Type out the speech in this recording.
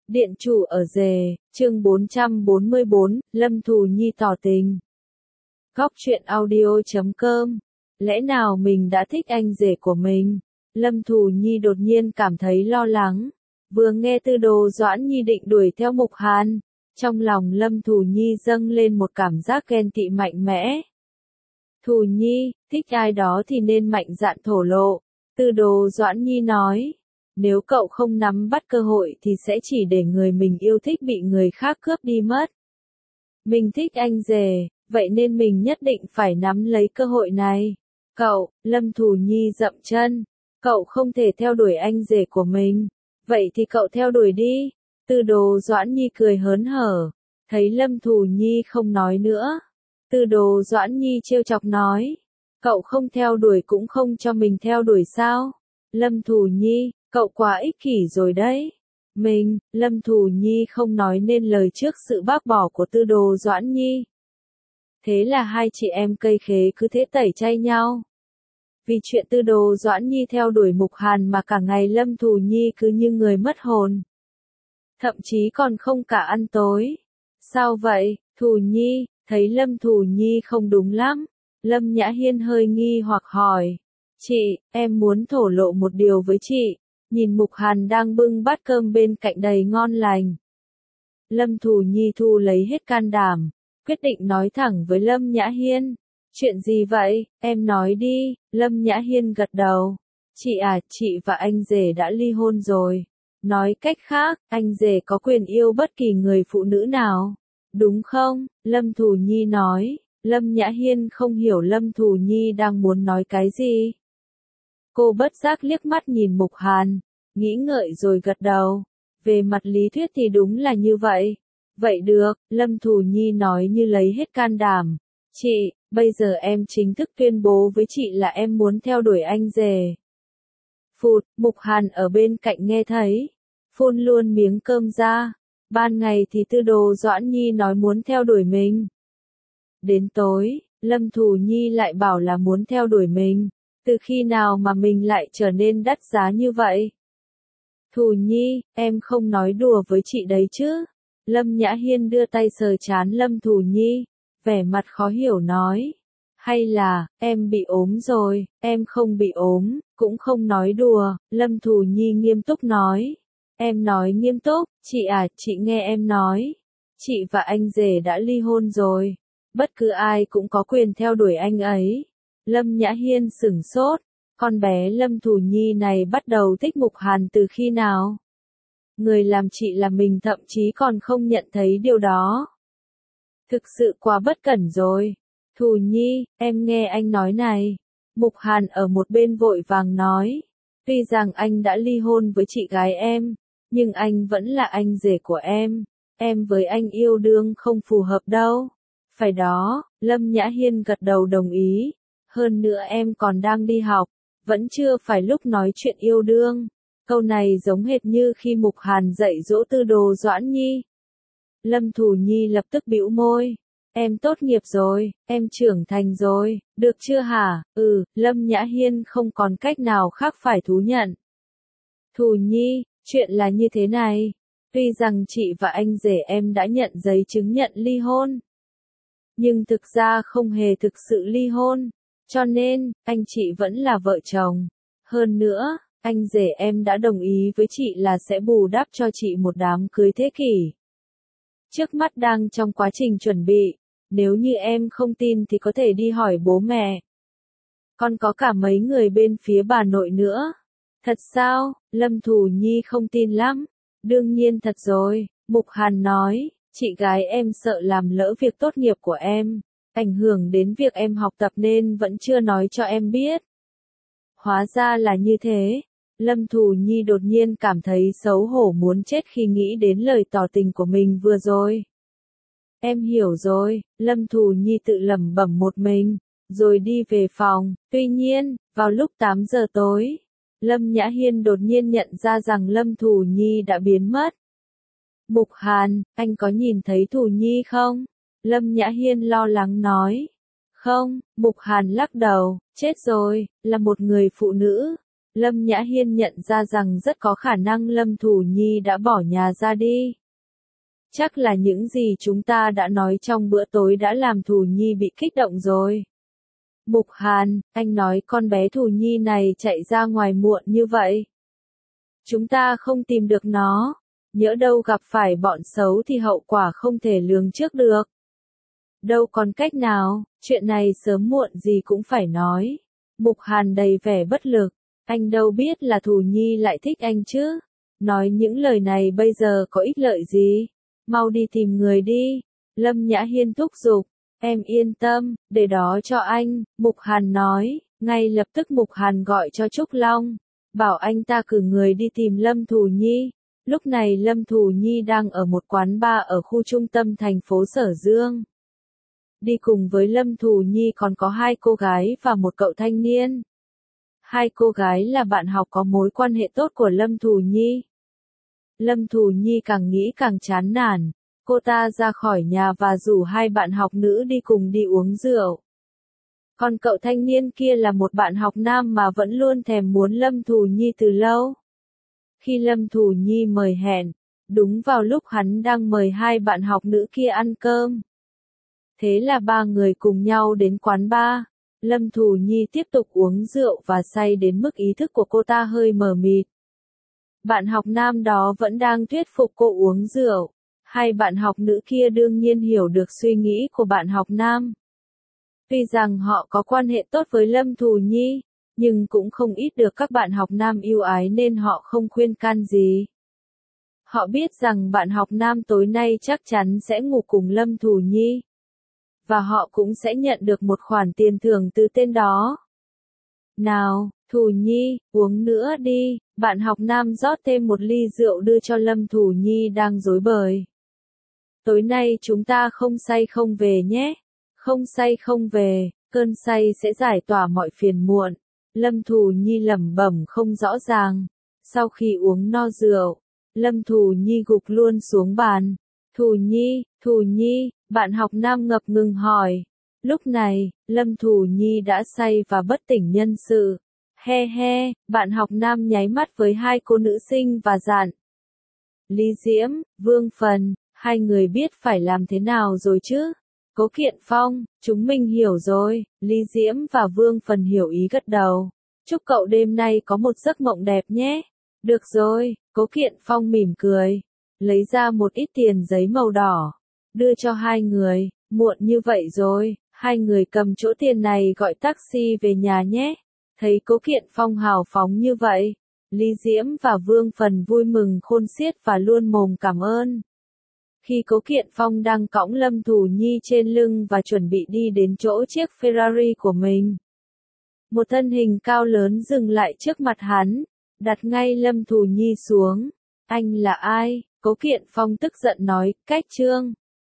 Điện chủ ở rể, chương 444, Lâm Thù Nhi tỏ tình. Góc truyện audio.com. Lẽ nào mình đã thích anh rể của mình? Lâm Thù Nhi đột nhiên cảm thấy lo lắng. Vừa nghe Tư Đồ Doãn Nhi định đuổi theo Mục Hàn, trong lòng Lâm Thù Nhi dâng lên một cảm giác ghen tị mạnh mẽ. Thù Nhi, thích ai đó thì nên mạnh dạn thổ lộ. Tư Đồ Doãn Nhi nói. Nếu cậu không nắm bắt cơ hội thì sẽ chỉ để người mình yêu thích bị người khác cướp đi mất. Mình thích anh rể, vậy nên mình nhất định phải nắm lấy cơ hội này. Cậu, Lâm Thù Nhi dậm chân, cậu không thể theo đuổi anh rể của mình. Vậy thì cậu theo đuổi đi. Tư Đồ Doãn Nhi cười hớn hở, thấy Lâm Thù Nhi không nói nữa. Tư Đồ Doãn Nhi trêu chọc nói, cậu không theo đuổi cũng không cho mình theo đuổi sao? Lâm Thù Nhi, cậu quá ích kỷ rồi đấy. Lâm Thù Nhi không nói nên lời trước sự bác bỏ của Tư Đồ Doãn Nhi. Thế là hai chị em cây khế cứ thế tẩy chay nhau. Vì chuyện Tư Đồ Doãn Nhi theo đuổi Mục Hàn mà cả ngày Lâm Thù Nhi cứ như người mất hồn. Thậm chí còn không cả ăn tối. Sao vậy, Thù Nhi? Thấy Lâm Thù Nhi không đúng lắm. Lâm Nhã Hiên hơi nghi hoặc hỏi. Chị, em muốn thổ lộ một điều với chị. Nhìn Mục Hàn đang bưng bát cơm bên cạnh đầy ngon lành. Lâm Thù Nhi thu lấy hết can đảm, quyết định nói thẳng với Lâm Nhã Hiên. Chuyện gì vậy, em nói đi. Lâm Nhã Hiên gật đầu. Chị à, chị và anh rể đã ly hôn rồi. Nói cách khác, anh rể có quyền yêu bất kỳ người phụ nữ nào. Đúng không? Lâm Thù Nhi nói. Lâm Nhã Hiên không hiểu Lâm Thù Nhi đang muốn nói cái gì. Cô bất giác liếc mắt nhìn Mục Hàn, nghĩ ngợi rồi gật đầu. Về mặt lý thuyết thì đúng là như vậy. Vậy được, Lâm Thù Nhi nói như lấy hết can đảm. Chị, bây giờ em chính thức tuyên bố với chị là em muốn theo đuổi anh rể. Phụt, Mục Hàn ở bên cạnh nghe thấy, phun luôn miếng cơm ra. Ban ngày thì Tư Đồ Doãn Nhi nói muốn theo đuổi mình. Đến tối, Lâm Thù Nhi lại bảo là muốn theo đuổi mình. Từ khi nào mà mình lại trở nên đắt giá như vậy? Thù Nhi, em không nói đùa với chị đấy chứ? Lâm Nhã Hiên đưa tay sờ trán Lâm Thù Nhi, vẻ mặt khó hiểu nói. Hay là, em bị ốm rồi? Em không bị ốm, cũng không nói đùa. Lâm Thù Nhi nghiêm túc nói. Em nói nghiêm túc, chị à, chị nghe em nói. Chị và anh rể đã ly hôn rồi. Bất cứ ai cũng có quyền theo đuổi anh ấy. Lâm Nhã Hiên sửng sốt, con bé Lâm Thù Nhi này bắt đầu thích Mục Hàn từ khi nào? Người làm chị là mình thậm chí còn không nhận thấy điều đó. Thực sự quá bất cẩn rồi. Thù Nhi, em nghe anh nói này. Mục Hàn ở một bên vội vàng nói. Tuy rằng anh đã ly hôn với chị gái em, nhưng anh vẫn là anh rể của em. Em với anh yêu đương không phù hợp đâu. Phải đó, Lâm Nhã Hiên gật đầu đồng ý. Hơn nữa em còn đang đi học, vẫn chưa phải lúc nói chuyện yêu đương. Câu này giống hệt như khi Mục Hàn dạy dỗ Tư Đồ Doãn Nhi. Lâm Thù Nhi lập tức bĩu môi. Em tốt nghiệp rồi, em trưởng thành rồi, được chưa hả? Lâm Nhã Hiên không còn cách nào khác phải thú nhận. Thù Nhi, chuyện là như thế này. Tuy rằng chị và anh rể em đã nhận giấy chứng nhận ly hôn, nhưng thực ra không hề thực sự ly hôn. Cho nên, anh chị vẫn là vợ chồng. Hơn nữa, anh rể em đã đồng ý với chị là sẽ bù đắp cho chị một đám cưới thế kỷ. Trước mắt đang trong quá trình chuẩn bị. Nếu như em không tin thì có thể đi hỏi bố mẹ. Còn có cả mấy người bên phía bà nội nữa. Thật sao? Lâm Thù Nhi không tin lắm. Đương nhiên thật rồi, Mục Hàn nói. Chị gái em sợ làm lỡ việc tốt nghiệp của em, ảnh hưởng đến việc em học tập nên vẫn chưa nói cho em biết. Hóa ra là như thế. Lâm Thù Nhi đột nhiên cảm thấy xấu hổ muốn chết khi nghĩ đến lời tỏ tình của mình vừa rồi. Em hiểu rồi, Lâm Thù Nhi tự lẩm bẩm một mình, rồi đi về phòng. Tuy nhiên, vào lúc 8 giờ tối, Lâm Nhã Hiên đột nhiên nhận ra rằng Lâm Thù Nhi đã biến mất. Mục Hàn, anh có nhìn thấy Thù Nhi không? Lâm Nhã Hiên lo lắng nói. Không, Mục Hàn lắc đầu, chết rồi, là một người phụ nữ. Lâm Nhã Hiên nhận ra rằng rất có khả năng Lâm Thù Nhi đã bỏ nhà ra đi. Chắc là những gì chúng ta đã nói trong bữa tối đã làm Thù Nhi bị kích động rồi. Mục Hàn, anh nói con bé Thù Nhi này chạy ra ngoài muộn như vậy. Chúng ta không tìm được nó, nhỡ đâu gặp phải bọn xấu thì hậu quả không thể lường trước được. Đâu còn cách nào, chuyện này sớm muộn gì cũng phải nói. Mục Hàn đầy vẻ bất lực, anh đâu biết là Thù Nhi lại thích anh chứ. Nói những lời này bây giờ có ích lợi gì, mau đi tìm người đi. Lâm Nhã Hiên thúc giục, em yên tâm, để đó cho anh, Mục Hàn nói, ngay lập tức Mục Hàn gọi cho Trúc Long, bảo anh ta cử người đi tìm Lâm Thù Nhi. Lúc này Lâm Thù Nhi đang ở một quán bar ở khu trung tâm thành phố Sở Dương. Đi cùng với Lâm Thù Nhi còn có 2 cô gái và một cậu thanh niên. 2 cô gái là bạn học có mối quan hệ tốt của Lâm Thù Nhi. Lâm Thù Nhi càng nghĩ càng chán nản, cô ta ra khỏi nhà và rủ 2 bạn học nữ đi cùng đi uống rượu. Còn cậu thanh niên kia là một bạn học nam mà vẫn luôn thèm muốn Lâm Thù Nhi từ lâu. Khi Lâm Thù Nhi mời hẹn, đúng vào lúc hắn đang mời 2 bạn học nữ kia ăn cơm. Thế là 3 người cùng nhau đến quán bar. Lâm Thù Nhi tiếp tục uống rượu và say đến mức ý thức của cô ta hơi mờ mịt. Bạn học nam đó vẫn đang thuyết phục cô uống rượu. 2 bạn học nữ kia đương nhiên hiểu được suy nghĩ của bạn học nam. Tuy rằng họ có quan hệ tốt với Lâm Thù Nhi, nhưng cũng không ít được các bạn học nam yêu ái nên họ không khuyên can gì. Họ biết rằng bạn học nam tối nay chắc chắn sẽ ngủ cùng Lâm Thù Nhi. Và họ cũng sẽ nhận được một khoản tiền thưởng từ tên đó. Nào, Thù Nhi, uống nữa đi, bạn học nam rót thêm một ly rượu đưa cho Lâm Thù Nhi đang rối bời. Tối nay chúng ta không say không về nhé. Không say không về, cơn say sẽ giải tỏa mọi phiền muộn. Lâm Thù Nhi lẩm bẩm không rõ ràng. Sau khi uống no rượu, Lâm Thù Nhi gục luôn xuống bàn. Thù Nhi, bạn học nam ngập ngừng hỏi. Lúc này, Lâm Thù Nhi đã say và bất tỉnh nhân sự. He he, bạn học nam nháy mắt với 2 cô nữ sinh và dặn. Lý Diễm, Vương Phần, 2 người biết phải làm thế nào rồi chứ? Cố Kiện Phong, chúng mình hiểu rồi. Lý Diễm và Vương Phần hiểu ý gật đầu. Chúc cậu đêm nay có một giấc mộng đẹp nhé. Được rồi, Cố Kiện Phong mỉm cười. Lấy ra một ít tiền giấy màu đỏ. Đưa cho 2 người, muộn như vậy rồi, 2 người cầm chỗ tiền này gọi taxi về nhà nhé. Thấy Cố Kiện Phong hào phóng như vậy, Lý Diễm và Vương Phần vui mừng khôn xiết và luôn mồm cảm ơn. Khi Cố Kiện Phong đang cõng Lâm Thù Nhi trên lưng và chuẩn bị đi đến chỗ chiếc Ferrari của mình, một thân hình cao lớn dừng lại trước mặt hắn, đặt ngay Lâm Thù Nhi xuống. Anh là ai? Cố Kiện Phong tức giận nói, Cách Trương.